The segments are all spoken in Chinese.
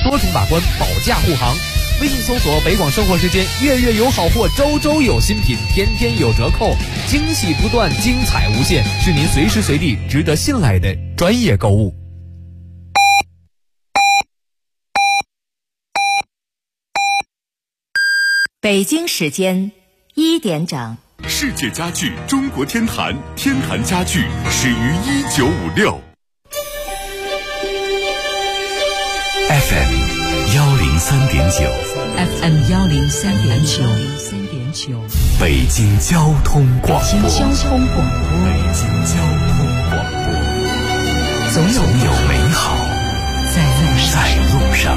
多重把关，保价护航。微信搜索北广生活时间，月月有好货，周周有新品，天天有折扣，惊喜不断，精彩无限，是您随时随地值得信赖的专业购物。 北京时间1点整。 世界家具中国天坛，天坛家具始于1956。FM 103.9 FM 103.9， 北京交通广播。 北京交通广播。总有美好在路上。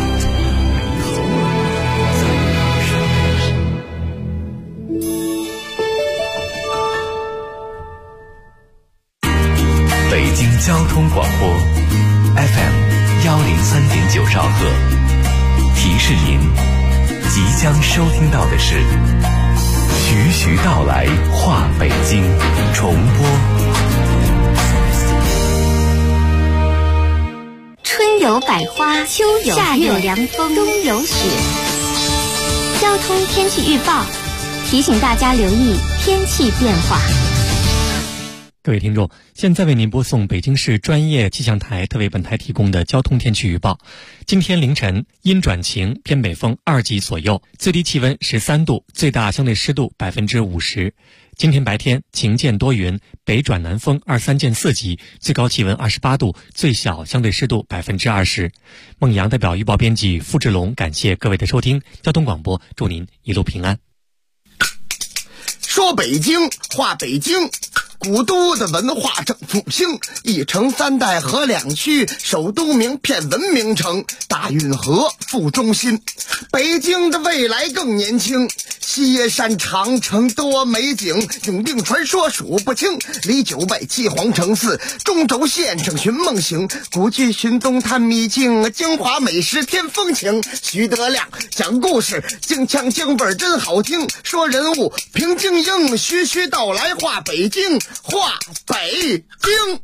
北京交通广播 FM 103.9兆赫，提示您即将收听到的是徐徐道来话北京重播。 春有百花，秋有夏有凉风，冬有雪。交通天气预报提醒大家留意天气变化。 各位听众，现在为您播送北京市专业气象台特为本台提供的交通天气预报。今天凌晨阴转晴，偏北风2级左右，最低气温13度，最大相对湿度50%。今天白天晴间多云，北转南风23见4级，最高气温28度，最小相对湿度20%。孟阳代表预报编辑付志龙感谢各位的收听，交通广播祝您一路平安。 说北京话北京，古都的文化正复兴，一城三代河两区，首都名片文明城，大运河副中心。北京的未来更年轻，西耶山长城多美景，永定传说数不清，离九拜七皇城寺，中轴线上寻梦行，古剧寻踪探秘境，京华美食添风情。徐德亮讲故事，京腔京味真好听，说人物评京英，徐徐道来话北京，话北京。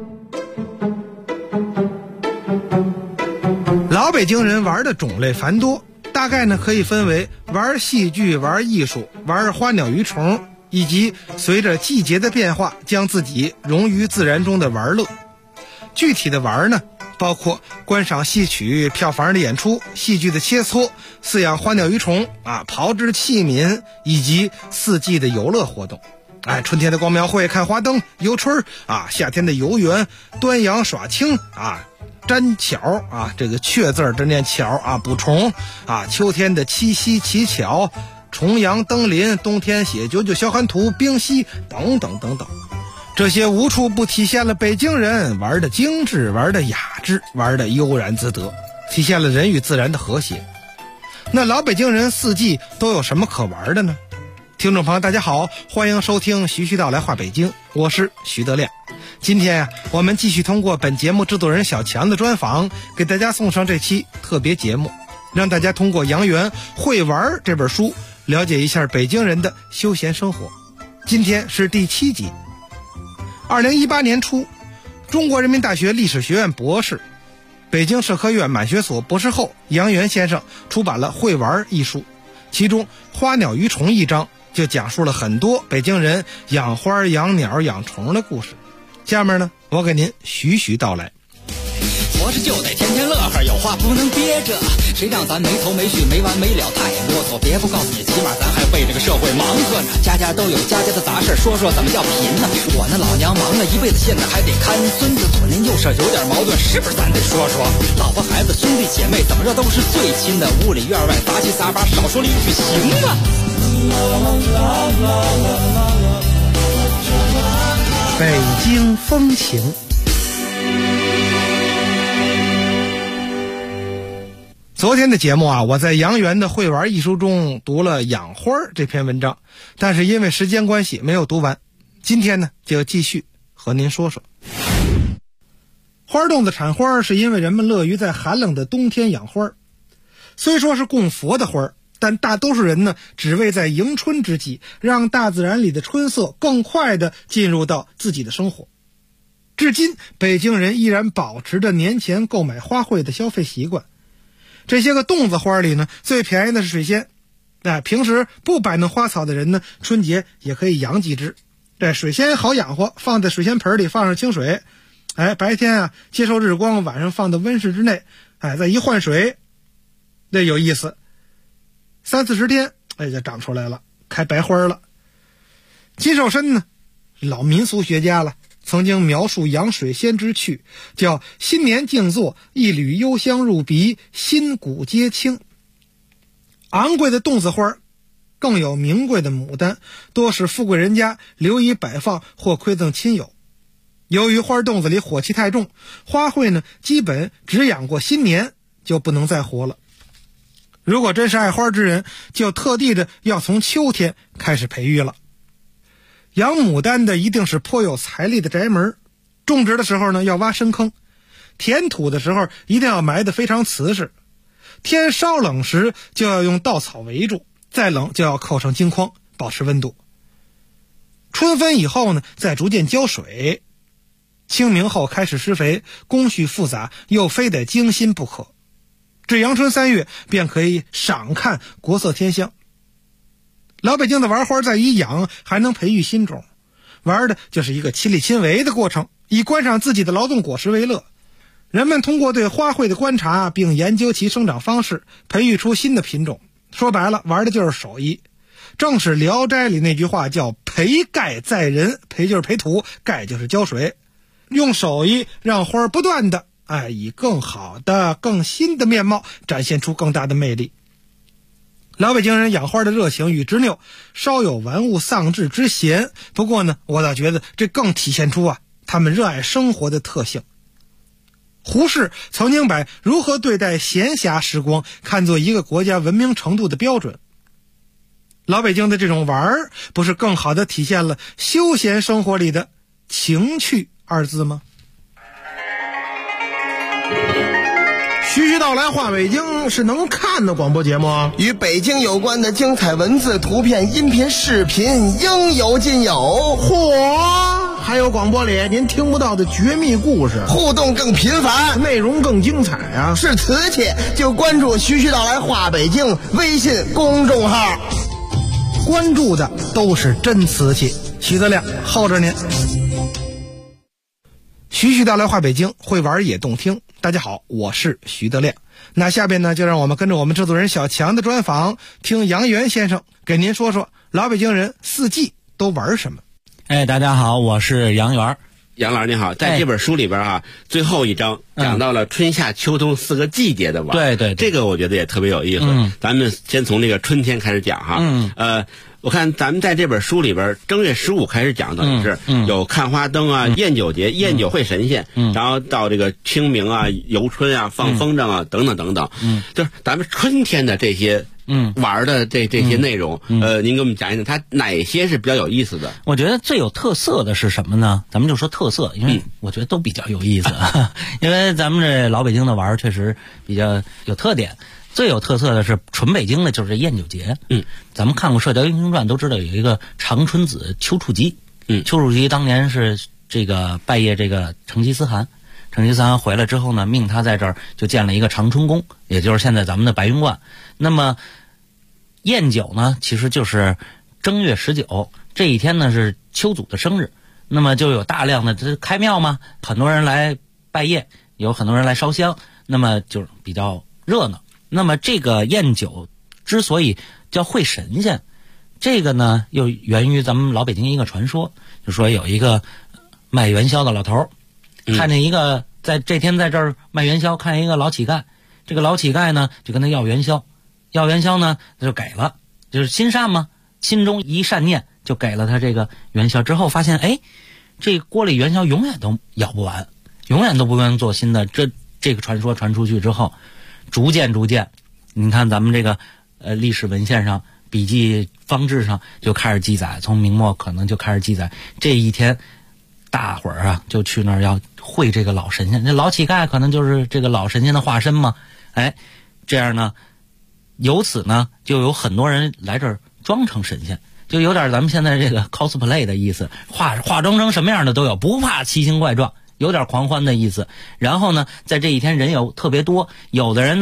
老北京人玩的种类繁多，大概呢可以分为玩戏剧、玩艺术、玩花鸟鱼虫，以及随着季节的变化将自己融于自然中的玩乐。具体的玩呢，包括观赏戏曲、票房的演出、戏剧的切磋、饲养花鸟鱼虫炮制器皿，以及四季的游乐活动。春天的光描会看花灯、游春夏天的游园、端阳耍青粘巧这个雀字这念巧捕虫秋天的七夕乞巧、重阳登临、冬天写99小寒图、冰嬉等等等等。这些无处不体现了北京人玩的精致、玩的雅致、玩的悠然自得，体现了人与自然的和谐。那老北京人四季都有什么可玩的呢？听众朋友大家好，欢迎收听徐徐道来话北京，我是徐德亮。今天我们继续通过本节目制作人小强的专访，给大家送上这期特别节目，让大家通过杨元会玩这本书了解一下北京人的休闲生活。今天是第7集。2018年初，中国人民大学历史学院博士、北京社科院满学所博士后杨元先生出版了《会玩》一书，其中花鸟鱼虫一章就讲述了很多北京人养花、养鸟、养虫的故事。下面呢，我给您徐徐道来。 活着就得天天乐呵，有话不能憋着，谁让咱没头没绪、没完没了，太啰嗦。别不告诉你，起码咱还为这个社会忙活呢。家家都有家家的杂事，说说怎么叫贫呢？我那老娘忙了一辈子，现在还得看孙子，左邻右舍有点矛盾，是不是咱得说说？老婆孩子兄弟姐妹怎么着都是最亲的，屋里院外杂七杂八，少说了一句行吗？ 北京风情。昨天的节目我在杨元的《会玩》一书中读了养花这篇文章，但是因为时间关系没有读完。今天呢，就继续和您说说。花洞子产花是因为人们乐于在寒冷的冬天养花，虽说是供佛的花，但大多数人呢，只为在迎春之际，让大自然里的春色更快地进入到自己的生活。至今，北京人依然保持着年前购买花卉的消费习惯。 这些个洞子花里呢，最便宜的是水仙。平时不摆弄花草的人呢，春节也可以养几只。这水仙好养活，放在水仙盆里，放上清水，白天接受日光，晚上放到温室之内，再一换水，这有意思，30-40天，就长出来了，开白花了。金寿申呢，老民俗学家了，曾经描述养水仙之趣，叫新年静坐，一缕幽香入鼻，心骨皆清。昂贵的洞子花，更有名贵的牡丹，多是富贵人家留以摆放或馈赠亲友。由于花洞子里火气太重，花卉呢基本只养过新年就不能再活了。如果真是爱花之人，就特地的要从秋天开始培育了。养牡丹的一定是颇有财力的宅门，种植的时候呢要挖深坑，填土的时候一定要埋得非常瓷实。天稍冷时就要用稻草围住，再冷就要扣上金框保持温度。春分以后呢，再逐渐浇水。清明后开始施肥，工序复杂，又非得精心不可。至阳春3月便可以赏看国色天香。老北京的玩花在于养，还能培育新种，玩的就是一个亲力亲为的过程，以观赏自己的劳动果实为乐。人们通过对花卉的观察，并研究其生长方式，培育出新的品种。说白了，玩的就是手艺。正是《聊斋》里那句话叫培盖在人，培就是培土，盖就是浇水。用手艺让花不断的以更好的更新的面貌展现出更大的魅力。老北京人养花的热情与执拗，稍有玩物丧志之嫌，不过呢，我倒觉得这更体现出他们热爱生活的特性。胡适曾经把如何对待闲暇时光看作一个国家文明程度的标准。老北京的这种玩儿，不是更好的体现了休闲生活里的情趣2字吗？ 徐徐道来话北京是能看的广播节目， 与北京有关的精彩文字、图片、音频、视频应有尽有。 嚯！还有广播里您听不到的绝密故事， 互动更频繁， 内容更精彩啊！ 是瓷器就关注徐徐道来话北京微信公众号， 关注的都是真瓷器。徐德亮候着您。徐徐道来话北京，会玩也动听。大家好，我是徐德亮。那下边呢，就让我们跟着我们制作人小强的专访，听杨元先生给您说说老北京人4季都玩什么。 大家好，我是杨元。 杨老师您好，在这本书里边最后一章讲到了春夏秋冬4个季节的玩。 对， 这个我觉得也特别有意思。咱们先从这个春天开始讲我看咱们在这本书里边，正月15开始讲的是有看花灯宴酒节、宴酒会神仙，然后到这个清明游春放风筝等等等等，就是咱们春天的这些玩的这些内容，您给我们讲一讲，它哪些是比较有意思的？ 我觉得最有特色的是什么呢？咱们就说特色，因为我觉得都比较有意思，因为咱们这老北京的玩确实比较有特点。最有特色的是纯北京的，就是宴酒节。咱们看过《射雕英雄传》都知道有一个长春子丘处机。丘处机当年是这个拜谒这个成吉思汗，成吉思汗回来之后呢，命他在这儿就建了一个长春宫，也就是现在咱们的白云观。那么宴酒呢，其实就是正月19这一天呢是丘祖的生日，那么就有大量的开庙嘛，很多人来拜谒，有很多人来烧香，那么就比较热闹。那么这个宴酒之所以叫会神仙，这个呢又源于咱们老北京一个传说，就说有一个卖元宵的老头，看见一个在这天在这儿卖元宵，看见一个老乞丐，这个老乞丐呢就跟他要元宵，要元宵呢他就给了，就是心善嘛，心中一善念就给了他这个元宵。之后发现这锅里元宵永远都舀不完，永远都不愿做新的。这个传说传出去之后，逐渐你看咱们这个历史文献上、笔记方志上就开始记载，从明末可能就开始记载，这一天大伙儿就去那儿要会这个老神仙，这老乞丐可能就是这个老神仙的化身嘛。这样呢，由此呢就有很多人来这儿装成神仙，就有点咱们现在这个 cosplay 的意思，化妆成什么样的都有，不怕奇形怪状，有点狂欢的意思。然后呢，在这一天人有特别多，有的人呢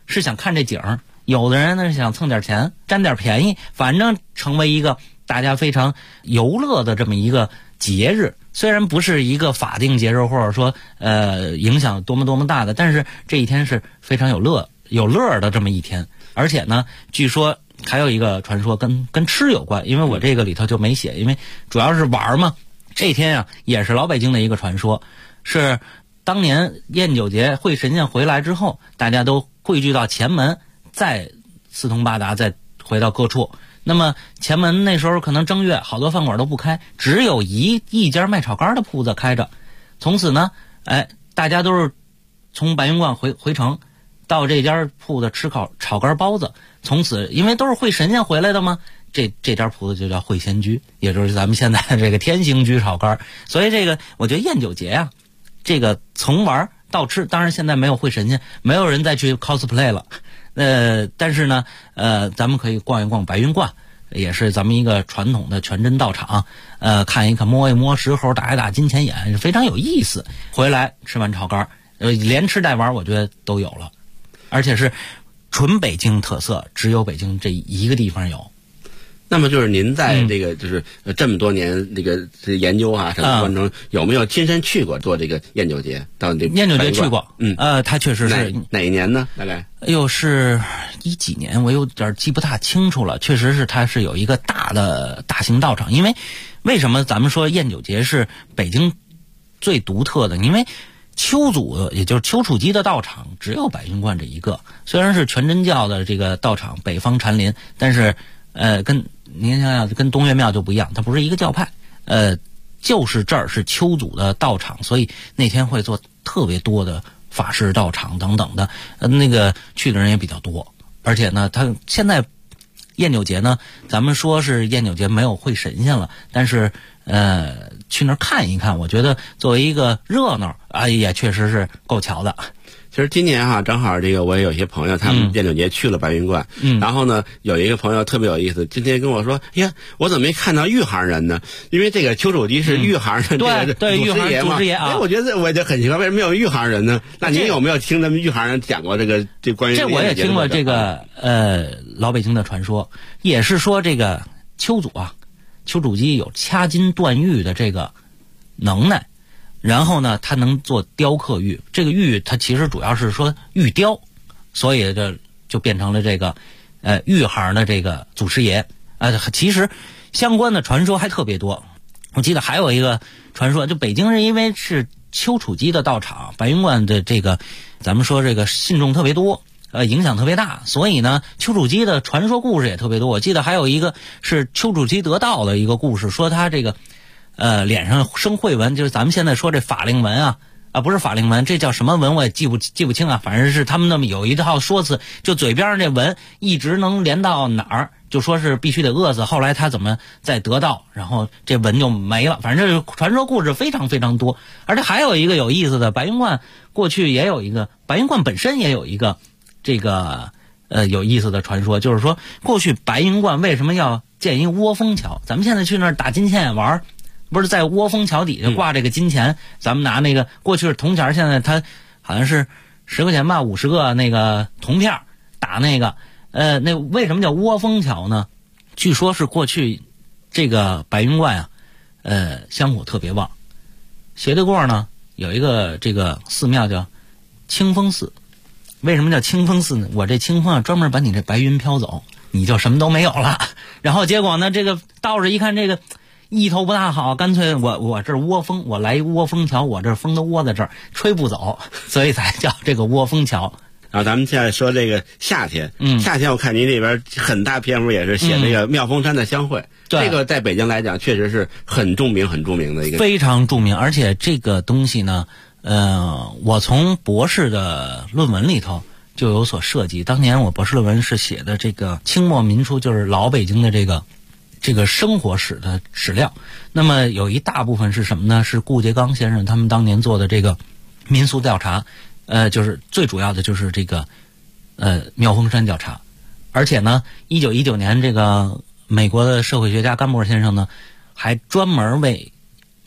是想看这景儿，有的人呢是想蹭点钱占点便宜，反正成为一个大家非常游乐的这么一个节日。虽然不是一个法定节日，或者说影响多么大的，但是这一天是非常有乐的这么一天。而且呢，据说还有一个传说跟吃有关，因为我这个里头就没写，因为主要是玩嘛。这天啊也是老北京的一个传说，是当年宴酒节会神仙回来之后，大家都汇聚到前门，再四通八达再回到各处。那么前门那时候可能正月，好多饭馆都不开，只有一家卖炒肝的铺子开着。从此呢，大家都是从白云观回城，到这家铺子吃炒肝包子。从此因为都是会神仙回来的嘛，这家铺子就叫会仙居，也就是咱们现在这个天兴居炒肝。所以这个我觉得宴酒节啊，这个从玩到吃，当然现在没有会神仙，没有人再去 cosplay 了。但是呢，咱们可以逛一逛白云观，也是咱们一个传统的全真道场，看一看摸一摸石猴，打一打金钱眼，是非常有意思。回来吃完炒肝，连吃带玩，我觉得都有了，而且是纯北京特色，只有北京这一个地方有。 那么就是您在这个就是这么多年这个研究啊什么过程中，有没有亲身去过做这个宴酒节？到这宴酒节去过，它确实是哪一年呢？大概是一几年，我有点记不大清楚了。确实是它是有一个大型道场，因为为什么咱们说宴酒节是北京最独特的？因为丘祖也就是丘处机的道场只有白云观这一个，虽然是全真教的这个道场，北方禅林，但是跟您想想，跟东岳庙就不一样，它不是一个教派，就是这儿是丘祖的道场，所以那天会做特别多的法事道场等等的，那个去的人也比较多。而且呢，它现在宴酒节呢，咱们说是宴酒节没有会神仙了，但是去那儿看一看，我觉得作为一个热闹也确实是够瞧的。 其实今年哈，正好这个我也有些朋友，他们宴酒节去了白云观，然后呢，有一个朋友特别有意思，今天跟我说，呀，我怎么没看到玉行人呢？因为这个丘处机是玉行的这个祖师爷嘛，我觉得我就很奇怪，为什么没有玉行人呢？那您有没有听咱们玉行人讲过这关于这我也听过这个老北京的传说，也是说这个丘祖啊，丘处机有掐金断玉的这个能耐。然后呢，他能做雕刻玉，这个玉它其实主要是说玉雕，所以这就变成了这个玉行的这个祖师爷。其实相关的传说还特别多。我记得还有一个传说，就北京是因为是丘处机的道场，白云观的这个咱们说这个信众特别多，影响特别大，所以呢丘处机的传说故事也特别多。我记得还有一个是丘处机得道的一个故事，说他这个脸上生慧纹，就是咱们现在说这法令纹不是法令纹，这叫什么纹我也记不清啊。反正是他们那么有一套说辞，就嘴边上这纹一直能连到哪儿，就说是必须得饿死。后来他怎么再得道，然后这纹就没了。反正这传说故事非常非常多。而且还有一个有意思的，白云观过去也有一个，白云观本身也有一个这个有意思的传说，就是说过去白云观为什么要建一窝蜂桥？咱们现在去那儿打金钱眼玩，不是在窝蜂桥底下挂这个金钱，咱们拿那个过去是铜钱，现在它好像是10块钱吧，50个那个铜片打那个，那为什么叫窝蜂桥呢？据说是过去这个白云观香火特别旺。斜对过呢有一个这个寺庙叫清风寺。为什么叫清风寺呢？我这清风专门把你这白云飘走，你就什么都没有了。然后结果呢，这个道士一看这个意头不大好，干脆我这窝蜂，我来一窝蜂桥，我这风都窝在这儿，吹不走，所以才叫这个窝蜂桥。 然后咱们现在说这个夏天，夏天我看您这边很大篇幅也是写这个妙峰山的香会，这个在北京来讲确实是很著名的一个，非常著名。而且这个东西呢，我从博士的论文里头就有所涉及。当年我博士论文是写的这个清末民初，就是老北京的这个生活史的史料。那么有一大部分是什么呢？是顾颉刚先生他们当年做的这个民俗调查，就是最主要的就是这个妙峰山调查。而且呢1919年这个美国的社会学家甘布尔先生呢还专门为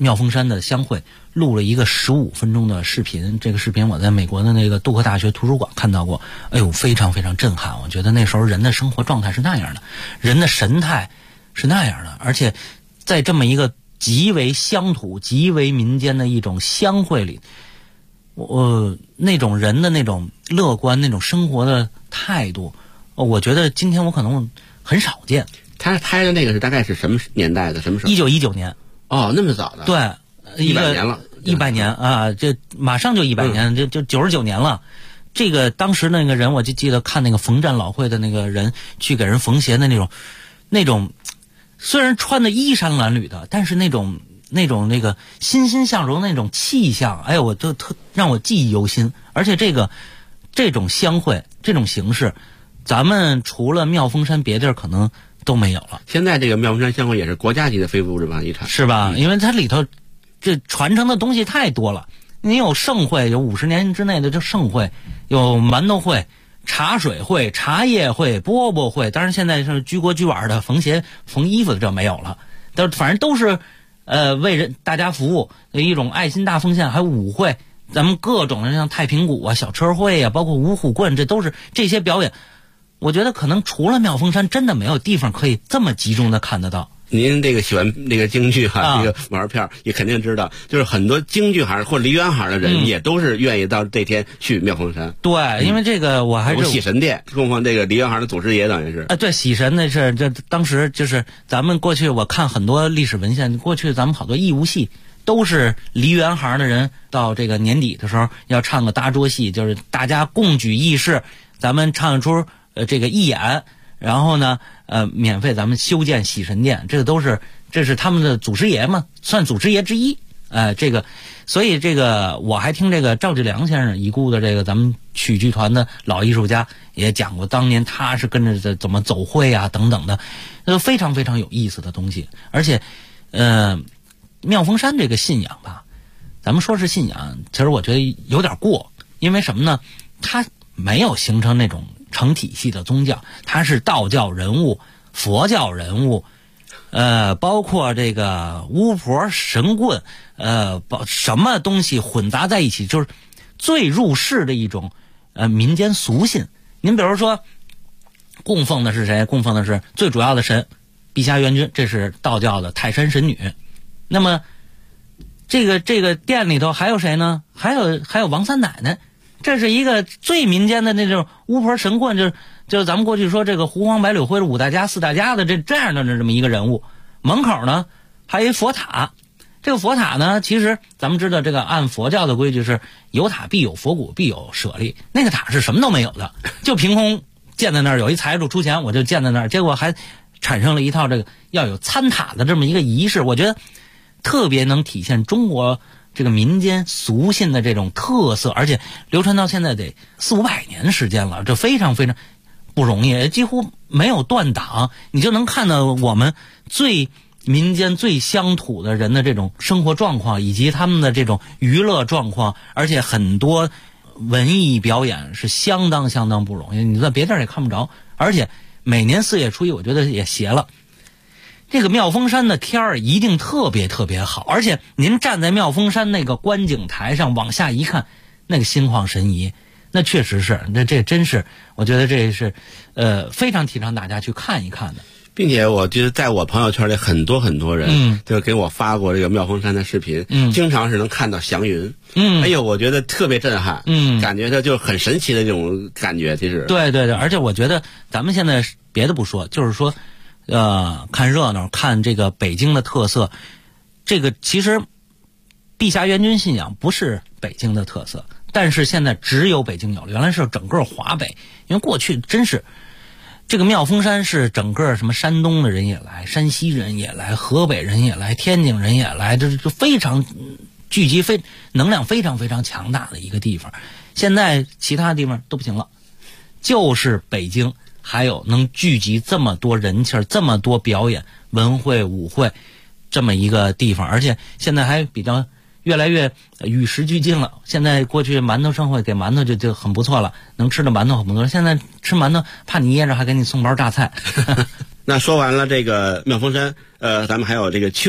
妙峰山的香会录了一个15分钟的视频，这个视频我在美国的那个杜克大学图书馆看到过，哎呦，非常非常震撼。我觉得那时候人的生活状态是那样的，人的神态是那样的，而且在这么一个极为乡土、极为民间的一种香会里，那种人的那种乐观、那种生活的态度，我觉得今天我可能很少见。 他拍的那个是大概是什么年代的？什么时候 ？1919年。 哦，那么早的。 对 ，100年了。 100年啊，这马上就100年，就99年了。这个当时那个人，我就记得看那个冯战老会的那个人去给人缝鞋的那种，虽然穿的衣衫褴褛的，但是那种那个欣欣向荣那种气象，哎呦，我都让我记忆犹新。而且这种香会这种形式，咱们除了妙峰山，别地儿可能都没有了。 现在这个妙峰山香会也是国家级的非物质文化遗产， 是吧？因为它里头这传承的东西太多了。你有盛会，有50年之内的这盛会，有馒头会、茶水会、茶叶会、饽饽会。当然现在是居国居碗的缝鞋、缝衣服的这没有了，但反正都是为大家服务的一种爱心大奉献。还有舞会，咱们各种的像太平鼓啊、小车会啊，包括五虎棍，这都是这些表演。我觉得可能除了妙峰山，真的没有地方可以这么集中的看得到。 您这个喜欢那个京剧这个玩票也肯定知道，就是很多京剧行或梨园行的人也都是愿意到这天去妙峰山。 对，因为这个我还是喜神殿供奉这个梨园行的祖师爷，等于是对，喜神那是这当时就是咱们过去我看很多历史文献，过去咱们好多义务戏都是梨园行的人到这个年底的时候要唱个搭桌戏，就是大家共举义士，咱们唱出这个义演，然后呢免费咱们修建喜神殿，这是他们的祖师爷嘛，算祖师爷之一。这个所以这个我还听这个赵志良先生已故的这个咱们曲剧团的老艺术家也讲过，当年他是跟着怎么走会啊等等的，非常非常有意思的东西。而且妙峰山这个信仰吧，咱们说是信仰，其实我觉得有点过，因为什么呢？它没有形成那种成体系的宗教，它是道教人物、佛教人物，包括这个巫婆、神棍，什么东西混杂在一起，就是最入世的一种民间俗信。您比如说，供奉的是谁？供奉的是最主要的神碧霞元君，这是道教的泰山神女。那么这个店里头还有谁呢？还有王三奶奶。这是一个最民间的那种巫婆神棍，就是咱们过去说这个胡黄白柳灰的五大家四大家的这样的这么一个人物。门口呢还有一佛塔，这个佛塔呢其实咱们知道这个按佛教的规矩是有塔必有佛骨必有舍利，那个塔是什么都没有的，就凭空建在那儿，有一财主出钱我就建在那儿，结果还产生了一套这个要有参塔的这么一个仪式，我觉得特别能体现中国这个民间俗信的这种特色，而且流传到现在得400-500年的时间了，这非常非常不容易，几乎没有断档，你就能看到我们最民间最乡土的人的这种生活状况，以及他们的这种娱乐状况，而且很多文艺表演是相当相当不容易，你在别地儿也看不着。而且每年4月初1，我觉得也邪了。这个妙峰山的天儿一定特别特别好，而且您站在妙峰山那个观景台上往下一看，那个心旷神怡，那确实是，这真是，我觉得这是非常提倡大家去看一看的。 并且我觉得在我朋友圈里很多很多人就给我发过这个妙峰山的视频，经常是能看到祥云，哎呦，我觉得特别震撼，感觉它就很神奇的这种感觉。其实对对对，而且我觉得咱们现在别的不说，就是说看热闹，看这个北京的特色，这个其实碧霞元君信仰不是北京的特色，但是现在只有北京有了，原来是整个华北，因为过去真是这个妙峰山是整个什么山东的人也来，山西人也来，河北人也来，天津人也来，这就非常聚集能量非常非常强大的一个地方。现在其他地方都不行了，就是北京还有能聚集这么多人气儿、这么多表演、文会、舞会这么一个地方，而且现在还比较越来越与时俱进了。现在过去馒头盛会给馒头就很不错了，能吃的馒头很不错，现在吃馒头怕你噎着，还给你送包榨菜。 那说完了这个妙峰山，咱们还有这个秋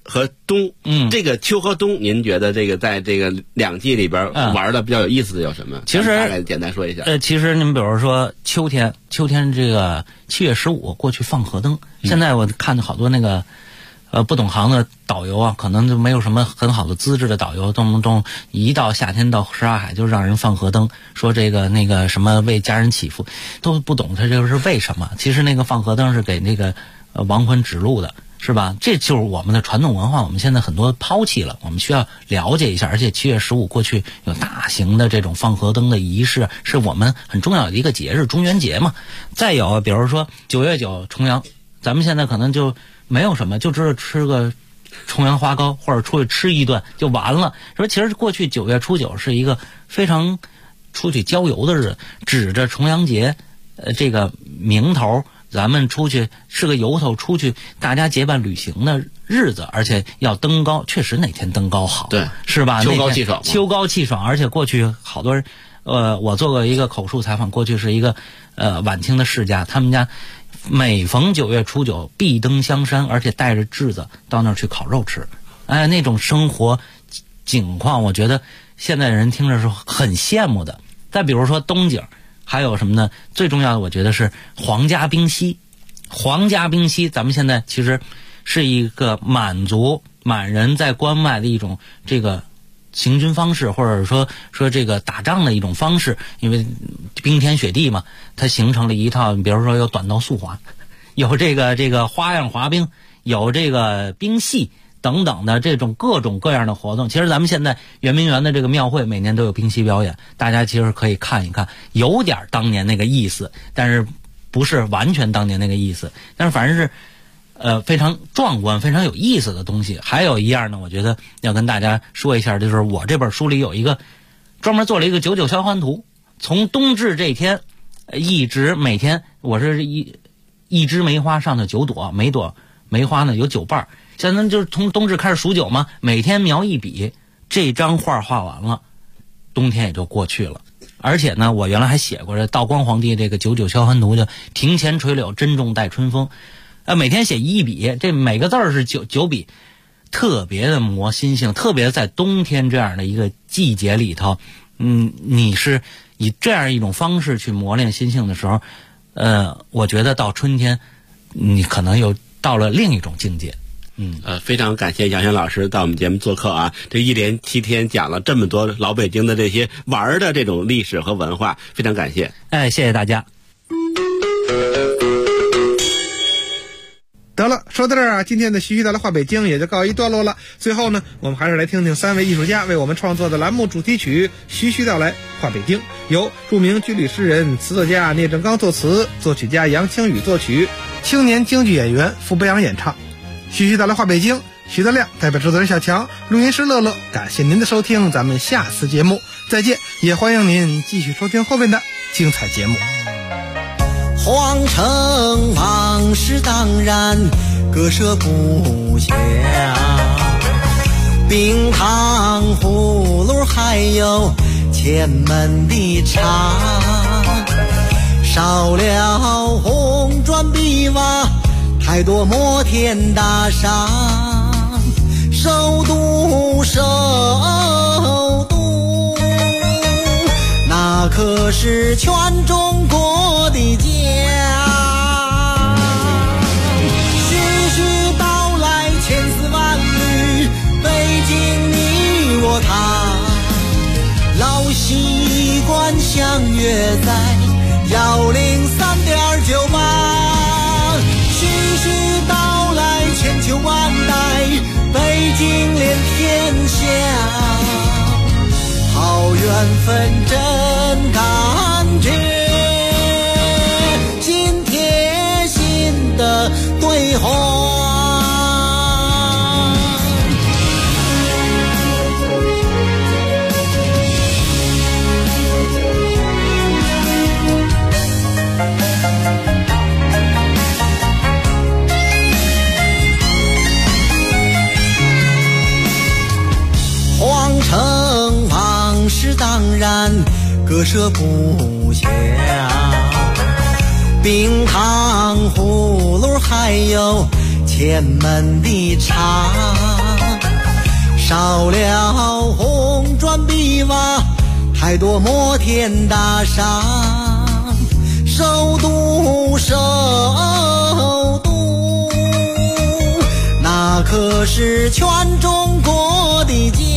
和冬，这个秋和冬，您觉得这个在这个两季里边玩的比较有意思的有什么？ 其实大概简单说一下。 其实您比如说秋天这个7月15过去放河灯，现在我看到好多那个不懂行的导游啊，可能就没有什么很好的资质的导游，动不动一到夏天到沙海就让人放河灯，说这个那个什么为家人祈福，都不懂他这个是为什么。其实那个放河灯是给那个亡魂指路的。是吧？这就是我们的传统文化，我们现在很多抛弃了，我们需要了解一下。而且7月15过去有大型的这种放河灯的仪式，是我们很重要的一个节日，中元节嘛。再有比如说9月9重阳，咱们现在可能就没有什么，就知道吃个重阳花糕或者出去吃一顿就完了。说其实过去9月初9是一个非常出去郊游的日子，指着重阳节这个名头。咱们出去是个由头，出去大家结伴旅行的日子，而且要登高，确实哪天登高好， 对， 是吧？ 秋高气爽， 秋高气爽。而且过去好多人，我做过一个口述采访，过去是一个晚清的世家，他们家每逢9月初9必登香山，而且带着稚子到那儿去烤肉吃，哎，那种生活景况，我觉得现在人听着是很羡慕的。再比如说冬景。还有什么呢？最重要的，我觉得是皇家冰嬉。皇家冰嬉，咱们现在其实是一个满人在关外的一种这个行军方式，或者说这个打仗的一种方式。因为冰天雪地嘛，它形成了一套，比如说有短道速滑，有这个花样滑冰，有这个冰戏。等等的这种各种各样的活动，其实咱们现在圆明园的这个庙会每年都有冰嬉表演，大家其实可以看一看，有点当年那个意思，但是不是完全当年那个意思，但是反正是非常壮观、非常有意思的东西。还有一样呢，我觉得要跟大家说一下，就是我这本书里有一个专门做了一个99消欢图，从冬至这天一直每天，我是一枝梅花上的9朵，每朵梅花呢有9瓣。现在就是从冬至开始数9嘛，每天描一笔，这张画画完了，冬天也就过去了。而且呢，我原来还写过这道光皇帝这个99消欢图，就庭前垂柳，珍重待春风。每天写1笔，这每个字儿是9笔，特别的磨心性，特别在冬天这样的一个季节里头，你是以这样一种方式去磨练心性的时候，我觉得到春天，你可能又到了另一种境界。 非常感谢杨轩老师到我们节目做客啊！这一连7天讲了这么多老北京的这些玩的这种历史和文化，非常感谢。 谢谢大家。 得了，说到这儿啊，今天的徐徐道来话北京也就告一段落了。最后呢，我们还是来听听3位艺术家为我们创作的栏目主题曲《徐徐道来话北京》，由著名军旅诗人、词作家聂正刚作词，作曲家杨清宇作曲，青年京剧演员傅北阳演唱。徐徐道来话北京，徐德亮代表制作人小强，录音师乐乐，感谢您的收听，咱们下次节目再见，也欢迎您继续收听后面的精彩节目。 皇城往事当然割舍不下，冰糖葫芦还有前门的茶，少了红砖碧瓦，太多摩天大厦，首都那可是全中国的家。徐徐道来千丝万缕，北京你我他，老习惯相约在103.98。千秋万代，北京连天下，好缘分真感觉，心贴心的对话。当然割舍不下，冰糖葫芦还有前门的茶， 少了红砖碧瓦，太多摩天大厦。首都，首都，那可是全中国的家。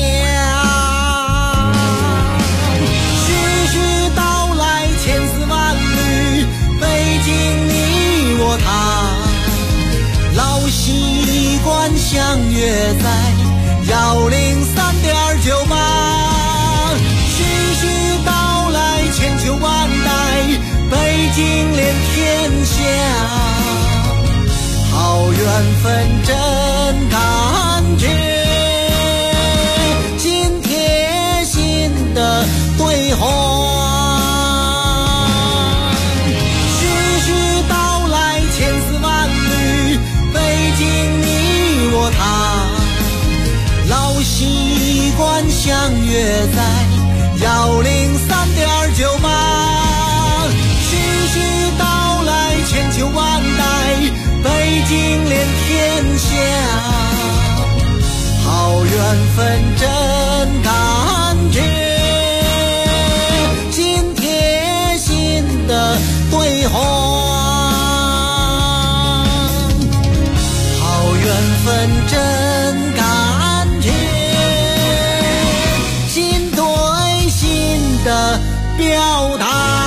徐徐道来千丝万缕，北京你我他，老习惯相约在103.98。徐徐道来千秋万代，北京连天下，好缘分真感觉，紧贴心的对话。徐徐道来千丝万缕，北京你我他，老习惯相约在103.98。千秋万代，北京连天下，好缘分真感觉，紧贴心的对话。好缘分真感觉，心对心的表达。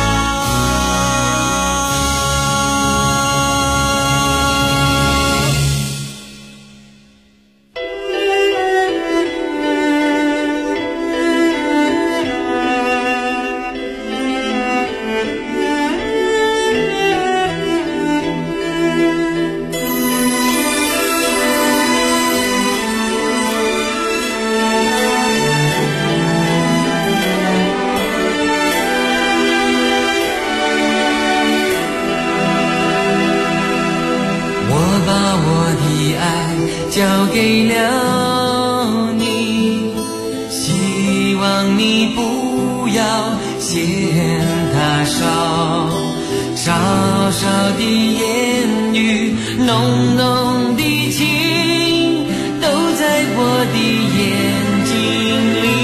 交给了你，希望你不要嫌它少，少少的言语，浓浓的情，都在我的眼睛里。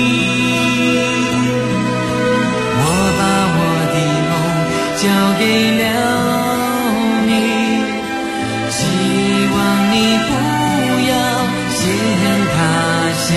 我把我的梦交给了你，希望你不嫌它小，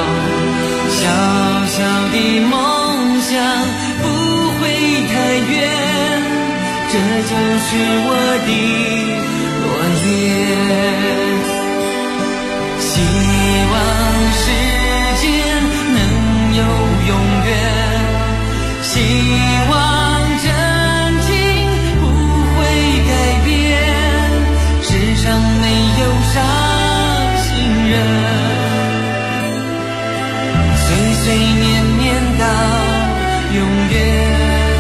小小的梦想不会太远，这就是我的诺言。希望时间能有永远，希望真情不会改变，世上没有伤心人，岁岁年年到永远。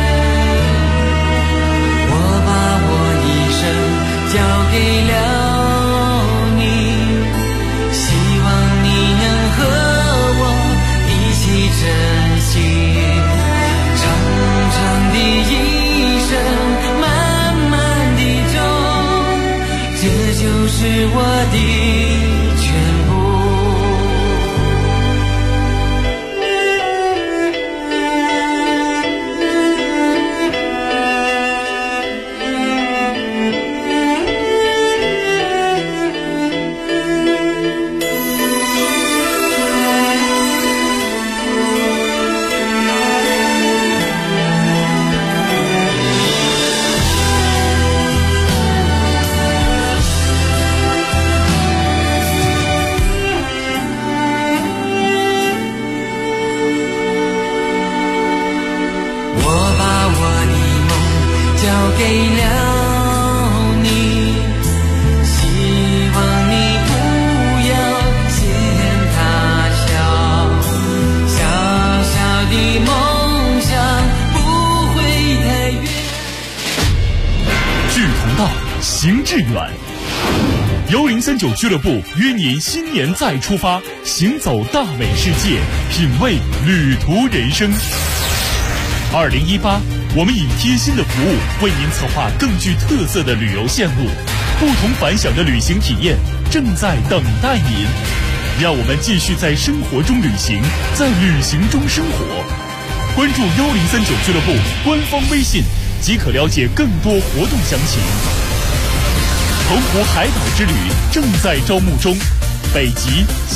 我把我一生交给了你，希望你能和我一起珍惜。长长的一生，漫漫的钟，这就是我的全部。给了你，希望你不要嫌它小，小小的梦想不会太远。 志同道，行致远。1039俱乐部约您新年再出发，行走大美世界，品味旅途人生。2018，我们以贴心的服务为您策划更具特色的旅游线路，不同凡响的旅行体验正在等待您。 让我们继续在生活中旅行，在旅行中生活。关注1039俱乐部官方微信，即可了解更多活动详情。澎湖海岛之旅正在招募中，北极、